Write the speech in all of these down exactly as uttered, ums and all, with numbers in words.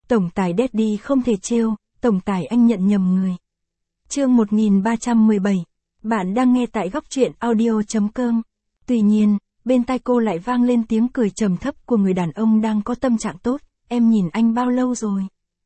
Tổng tài Daddy không thể trêu, tổng tài anh nhận nhầm người. Chương một nghìn ba trăm mười bảy. Bạn đang nghe tại góc truyện audio chấm com. Tuy nhiên, bên tai cô lại vang lên tiếng cười trầm thấp của người đàn ông đang có tâm trạng tốt. Em nhìn anh bao lâu rồi?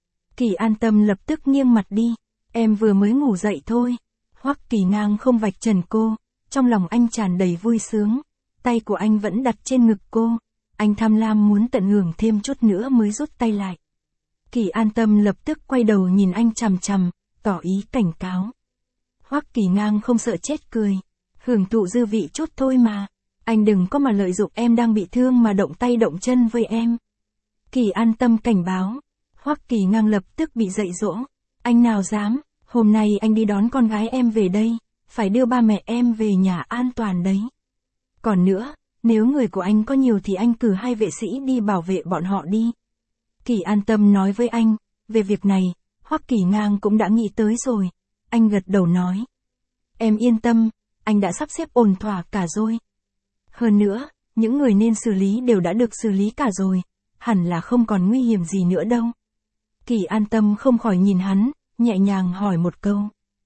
Kỳ An Tâm lập tức nghiêng mặt đi. Em vừa mới ngủ dậy thôi. Hoắc Kỳ Ngang không vạch trần cô. Trong lòng anh tràn đầy vui sướng. Tay của anh vẫn đặt trên ngực cô. Anh tham lam muốn tận hưởng thêm chút nữa mới rút tay lại. Kỳ An Tâm lập tức quay đầu nhìn anh chằm chằm, tỏ ý cảnh cáo. Hoắc Kỳ Ngang không sợ chết cười. Hưởng thụ dư vị chút thôi mà. Anh đừng có mà lợi dụng em đang bị thương mà động tay động chân với em. Kỳ An Tâm cảnh báo. Hoắc Kỳ Ngang lập tức bị dạy dỗ. Anh nào dám, hôm nay anh đi đón con gái em về đây, phải đưa ba mẹ em về nhà an toàn đấy. Còn nữa, nếu người của anh có nhiều thì anh cử hai vệ sĩ đi bảo vệ bọn họ đi. Kỳ An Tâm nói với anh, về việc này, Hoắc Kỳ Ngang cũng đã nghĩ tới rồi. Anh gật đầu nói. Em yên tâm, anh đã sắp xếp ổn thỏa cả rồi. Hơn nữa, những người nên xử lý đều đã được xử lý cả rồi, hẳn là không còn nguy hiểm gì nữa đâu. Kỳ An Tâm không khỏi nhìn hắn, nhẹ nhàng hỏi một câu.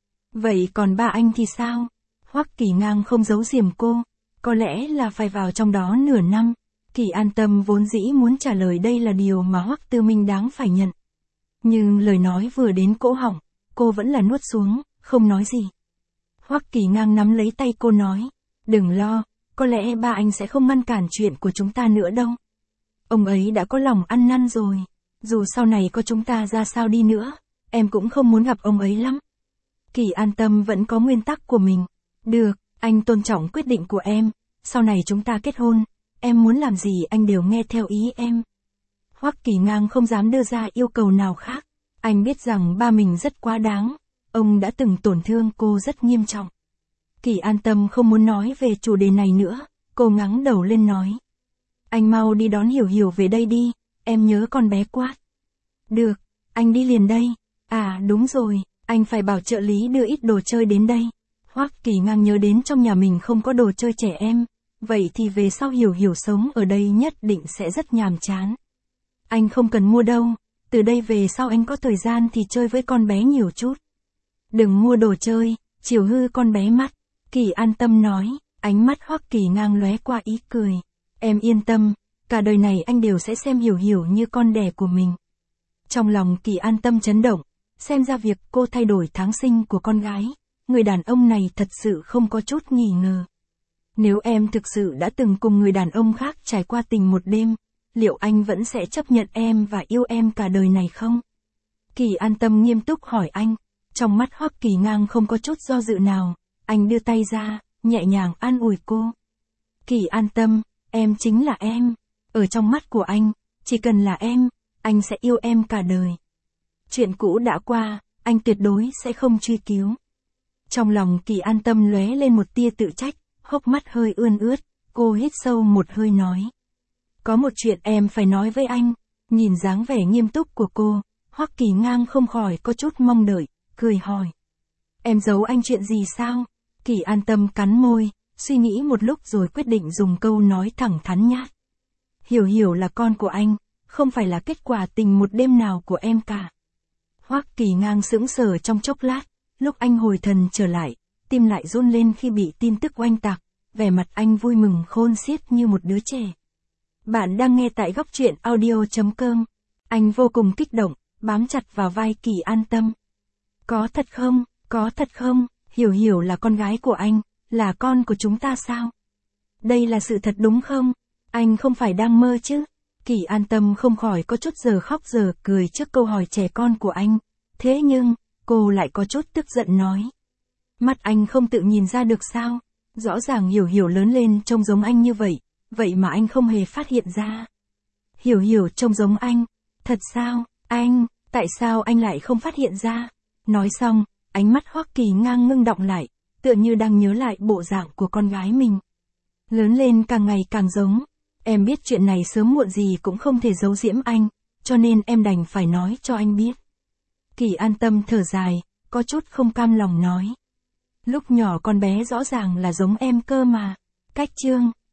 Vậy còn ba anh thì sao? Hoắc Kỳ Ngang không giấu giếm cô, có lẽ là phải vào trong đó nửa năm. Kỳ An Tâm vốn dĩ muốn trả lời đây là điều mà Hoắc Tư Minh đáng phải nhận. Nhưng lời nói vừa đến cổ họng, cô vẫn là nuốt xuống, không nói gì. Hoắc Kỳ Ngang nắm lấy tay cô nói, đừng lo, có lẽ ba anh sẽ không ngăn cản chuyện của chúng ta nữa đâu. Ông ấy đã có lòng ăn năn rồi, dù sau này có chúng ta ra sao đi nữa, em cũng không muốn gặp ông ấy lắm. Kỳ An Tâm vẫn có nguyên tắc của mình. Được, anh tôn trọng quyết định của em, sau này chúng ta kết hôn, em muốn làm gì anh đều nghe theo ý em. Hoắc Kỳ Ngang không dám đưa ra yêu cầu nào khác, anh biết rằng ba mình rất quá đáng, ông đã từng tổn thương cô rất nghiêm trọng. Kỳ An Tâm không muốn nói về chủ đề này nữa, cô ngẩng đầu lên nói. Anh mau đi đón Hiểu Hiểu về đây đi, em nhớ con bé quá. Được, anh đi liền đây. À đúng rồi, anh phải bảo trợ lý đưa ít đồ chơi đến đây. Hoắc Kỳ Ngang nhớ đến trong nhà mình không có đồ chơi trẻ em, vậy thì về sau Hiểu Hiểu sống ở đây nhất định sẽ rất nhàm chán. Anh không cần mua đâu, từ đây về sau anh có thời gian thì chơi với con bé nhiều chút. Đừng mua đồ chơi, chiều hư con bé mắt. Kỳ An Tâm nói, ánh mắt Hoắc Kỳ Ngang lóe qua ý cười. Em yên tâm, cả đời này anh đều sẽ xem Hiểu Hiểu như con đẻ của mình. Trong lòng Kỳ An Tâm chấn động, xem ra việc cô thay đổi tháng sinh của con gái, người đàn ông này thật sự không có chút nghi ngờ. Nếu em thực sự đã từng cùng người đàn ông khác trải qua tình một đêm, liệu anh vẫn sẽ chấp nhận em và yêu em cả đời này không? Kỳ An Tâm nghiêm túc hỏi anh, trong mắt Hoắc Kỳ Ngang không có chút do dự nào, anh đưa tay ra, nhẹ nhàng an ủi cô. Kỳ An Tâm, em chính là em, ở trong mắt của anh, chỉ cần là em, anh sẽ yêu em cả đời. Chuyện cũ đã qua, anh tuyệt đối sẽ không truy cứu. Trong lòng Kỳ An Tâm lóe lên một tia tự trách, hốc mắt hơi ươn ướt, cô hít sâu một hơi nói. Có một chuyện em phải nói với anh. Nhìn dáng vẻ nghiêm túc của cô, Hoắc Kỳ Ngang không khỏi có chút mong đợi, cười hỏi. Em giấu anh chuyện gì sao? Kỳ An Tâm cắn môi, suy nghĩ một lúc rồi quyết định dùng câu nói thẳng thắn nhát. Hiểu Hiểu là con của anh, không phải là kết quả tình một đêm nào của em cả. Hoắc Kỳ Ngang sững sờ trong chốc lát, lúc anh hồi thần trở lại, tim lại run lên khi bị tin tức oanh tạc, vẻ mặt anh vui mừng khôn xiết như một đứa trẻ. Bạn đang nghe tại góc truyện audio chấm com. Anh vô cùng kích động, bám chặt vào vai Kỳ An Tâm. Có thật không, có thật không, Hiểu Hiểu là con gái của anh, là con của chúng ta sao? Đây là sự thật đúng không? Anh không phải đang mơ chứ? Kỳ An Tâm không khỏi có chút giờ khóc giờ cười trước câu hỏi trẻ con của anh. Thế nhưng, cô lại có chút tức giận nói. Mắt anh không tự nhìn ra được sao? Rõ ràng Hiểu Hiểu lớn lên trông giống anh như vậy, vậy mà anh không hề phát hiện ra. Hiểu Hiểu trông giống anh, thật sao, anh, tại sao anh lại không phát hiện ra? Nói xong, ánh mắt Hoắc Kỳ Ngang ngưng đọng lại, tựa như đang nhớ lại bộ dạng của con gái mình. Lớn lên càng ngày càng giống, em biết chuyện này sớm muộn gì cũng không thể giấu giếm anh, cho nên em đành phải nói cho anh biết. Kỳ An Tâm thở dài, có chút không cam lòng nói. Lúc nhỏ con bé rõ ràng là giống em cơ mà. Cách chương